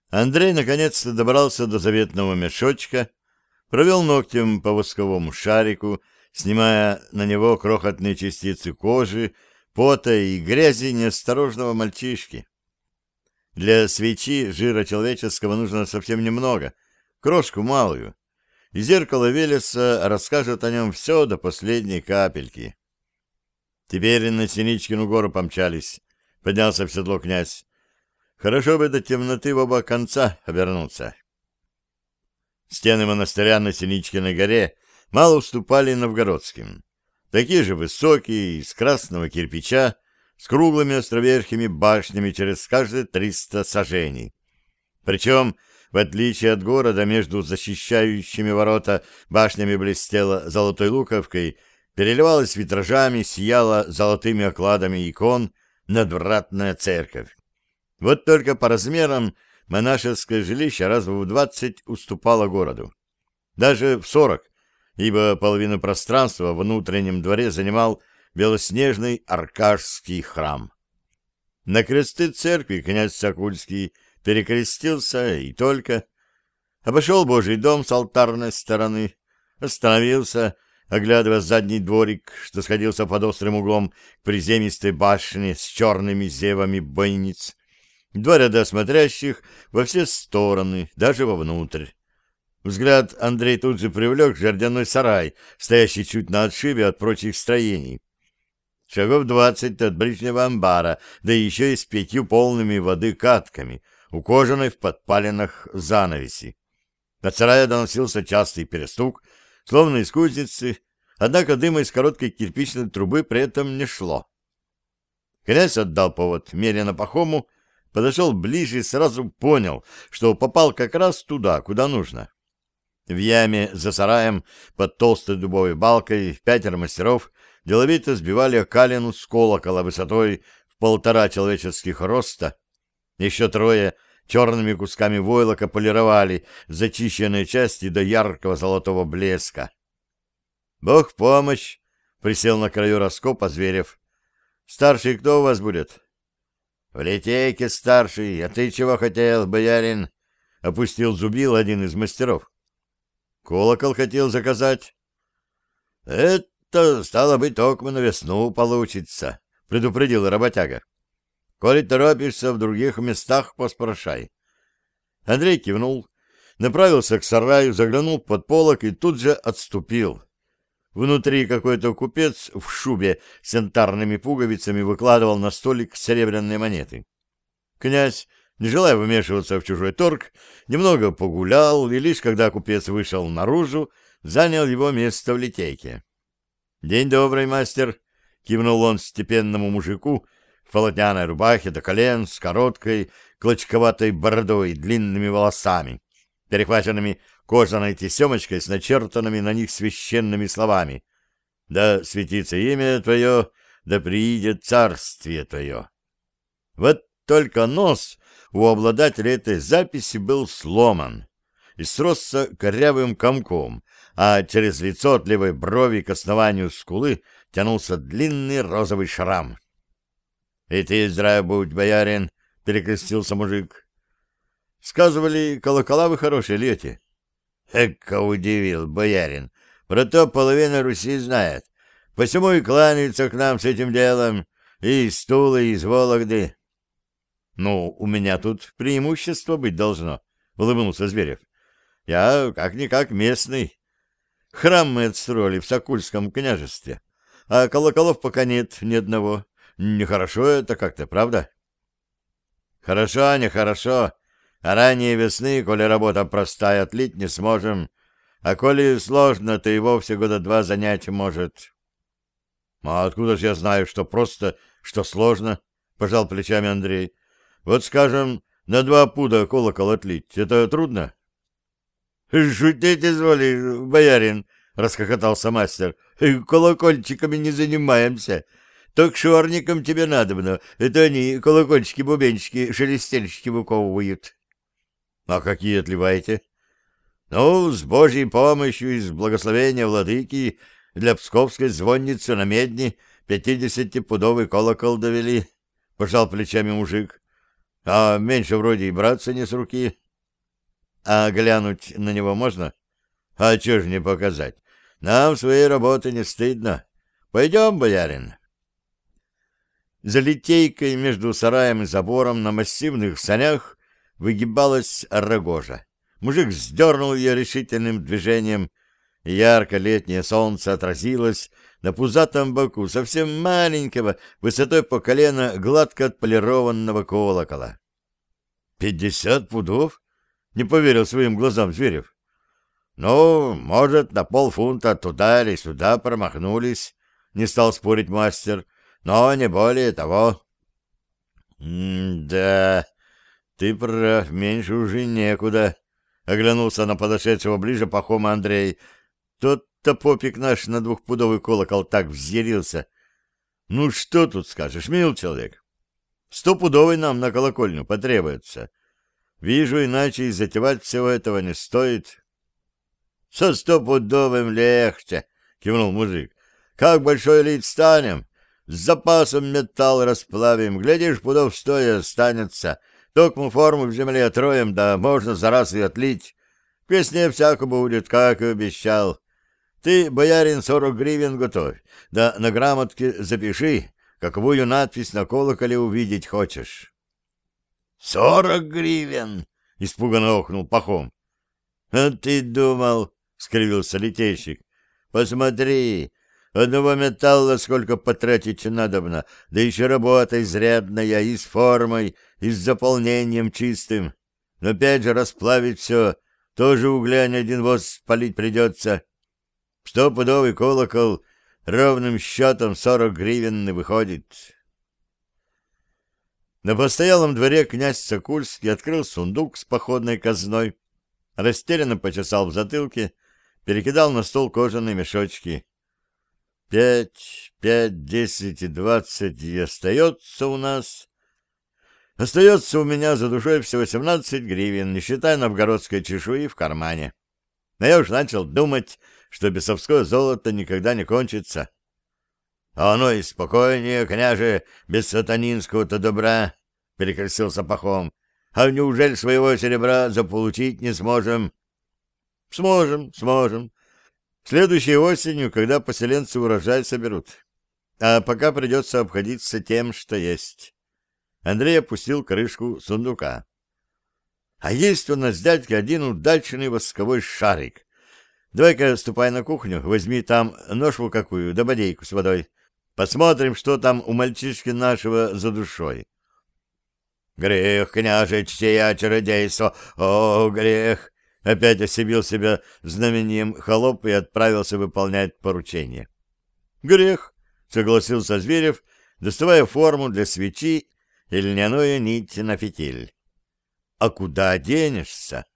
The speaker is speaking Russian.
Андрей наконец-то добрался до заветного мешочка, провел ногтем по восковому шарику, снимая на него крохотные частицы кожи, пота и грязи неосторожного мальчишки. Для свечи жира человеческого нужно совсем немного, крошку малую, и зеркало Велеса расскажет о нем все до последней капельки. Теперь на Синичкину гору помчались, поднялся в седло князь. Хорошо бы до темноты в оба конца обернуться. Стены монастыря на Синичкиной горе мало уступали новгородским. Такие же высокие, из красного кирпича, с круглыми островерхими башнями через каждые 300 саженей. Причем, в отличие от города, между защищающими ворота башнями блестела золотой луковкой, переливалась витражами, сияла золотыми окладами икон надвратная церковь. Вот только по размерам монашеское жилище раз в 20 уступало городу. Даже в 40, ибо половину пространства в внутреннем дворе занимал белоснежный Аркашский храм. На кресты церкви князь Сокульский перекрестился и только. Обошел Божий дом с алтарной стороны, остановился, оглядывая задний дворик, что сходился под острым углом к приземистой башне с черными зевами бойниц. Два ряда смотрящих во все стороны, даже вовнутрь. Взгляд Андрей тут же привлек жердяной сарай, стоящий чуть на отшибе от прочих строений. Шагов 20 от ближнего амбара, да еще и с 5 полными воды катками, укоженной в подпалинах занавеси. От сарая доносился частый перестук, словно из кузницы, однако дыма из короткой кирпичной трубы при этом не шло. Князь отдал повод меренно Пахому, подошел ближе и сразу понял, что попал как раз туда, куда нужно. В яме за сараем под толстой дубовой балкой 5 мастеров деловито сбивали окалину с колокола высотой в 1,5 человеческих роста. Еще 3 черными кусками войлока полировали зачищенные части до яркого золотого блеска. «Бог в помощь!» — присел на краю раскопа Зверев. «Старший кто у вас будет?» «В литейке старший, а ты чего хотел, боярин?» — опустил зубил один из мастеров. «Колокол хотел заказать». «Это, стало быть, токмо на весну получится», — предупредил работяга. «Коли торопишься, в других местах поспрашай». Андрей кивнул, направился к сараю, заглянул под полок и тут же отступил. Внутри какой-то купец в шубе с янтарными пуговицами выкладывал на столик серебряные монеты. Князь, не желая вмешиваться в чужой торг, немного погулял, и лишь когда купец вышел наружу, занял его место в литейке. «День добрый, мастер!» — кивнул он степенному мужику в полотняной рубахе до колен с короткой клочковатой бородой и длинными волосами, перехваченными кожаной тесемочкой с начертанными на них священными словами: «Да светится имя Твое, да приидет царствие Твое». Вот только нос у обладателя этой записи был сломан и сросся корявым комком, а через лицо от левой брови к основанию скулы тянулся длинный розовый шрам. «И ты здрав будь, боярин!» — перекрестился мужик. «Сказывали, колокола вы хорошие льете». «Эка удивил, боярин! Про то половина Руси знает. Посему и кланяются к нам с этим делом, и из Тулы, и из Вологды». «Ну, у меня тут преимущество быть должно», — улыбнулся Зверев. «Я как-никак местный. Храм мы отстроили в Сокульском княжестве, а колоколов пока нет ни одного. Нехорошо это как-то, правда?» «Хорошо, нехорошо. А ранее весны, коли работа простая, отлить не сможем, а коли сложно, то и вовсе 2 года занять может». «А откуда же я знаю, что просто, что сложно?» — пожал плечами Андрей. «Вот, скажем, на 2 пуда колокол отлить — это трудно?» «Шутить изволишь, боярин!» — расхохотался мастер. «Колокольчиками не занимаемся. Только шорникам тебе надобно. Это они колокольчики-бубенчики, шелестельщики выковывают». «А какие отливаете?» «Ну, с Божьей помощью и с благословения владыки для псковской звонницы на медне 50-пудовый колокол довели», — пожал плечами мужик. «А меньше вроде и браться не с руки». А глянуть на него можно? А чё ж не показать? Нам своей работы не стыдно. Пойдем, боярин. За литейкой между сараем и забором на массивных санях выгибалась рогожа. Мужик вздернул ее решительным движением, и ярко летнее солнце отразилось на пузатом боку совсем маленького, высотой по колено, гладко отполированного колокола. 50 пудов? Не поверил своим глазам Зверев. Ну, может, на полфунта туда или сюда промахнулись, не стал спорить мастер, но не более того. Да, ты прав, меньше уже некуда, оглянулся на подошедшего ближе Пахома Андрей. Тот-то попик наш на двухпудовый колокол так взъярился. Ну, что тут скажешь, мил человек? 100-пудовый нам на колокольню потребуется. Вижу, иначе и затевать всего этого не стоит. — Со 100-пудовым легче, — кивнул мужик. — Как большой лит станем, с запасом металл расплавим, глядишь, пудов 100 и останется. Токмо форму в земле отроем, да можно за раз и отлить. К весне всяко будет, как и обещал. Ты, боярин, 40 гривен готовь, да на грамотке запиши, каковую надпись на колоколе увидеть хочешь. 40 гривен! — испуганно охнул Пахом. — А ты думал, — скривился литейщик, — посмотри, одного металла сколько потратить надобно, да еще работа изрядная, и с формой, и с заполнением чистым. Но опять же расплавить все, тоже угля не один воз спалить придется. 100-пудовый колокол ровным счетом 40 гривен выходит. На постоялом дворе князь Сокульский открыл сундук с походной казной, растерянно почесал в затылке, перекидал на стол кожаные мешочки. 5, 5, 10 и 20 и остается у нас. Остается у меня за душой всего 18 гривен, не считая новгородской чешуи в кармане. Но я уж начал думать, что бесовское золото никогда не кончится. — А оно и спокойнее, княже, без сатанинского-то добра, — перекрестился Пахом. — А неужели своего серебра заполучить не сможем? — Сможем, сможем. Следующей осенью, когда поселенцы урожай соберут. А пока придется обходиться тем, что есть. Андрей опустил крышку сундука. — А есть у нас с дядькой один удачный восковой шарик. Давай-ка ступай на кухню, возьми там ножку какую, да бодейку с водой. Посмотрим, что там у мальчишки нашего за душой. — Грех, княже, чтея чародейство, о, грех! — опять осебил себя знамением холоп и отправился выполнять поручение. — Грех! — согласился Зверев, доставая форму для свечи и льняную нить на фитиль. — А куда денешься?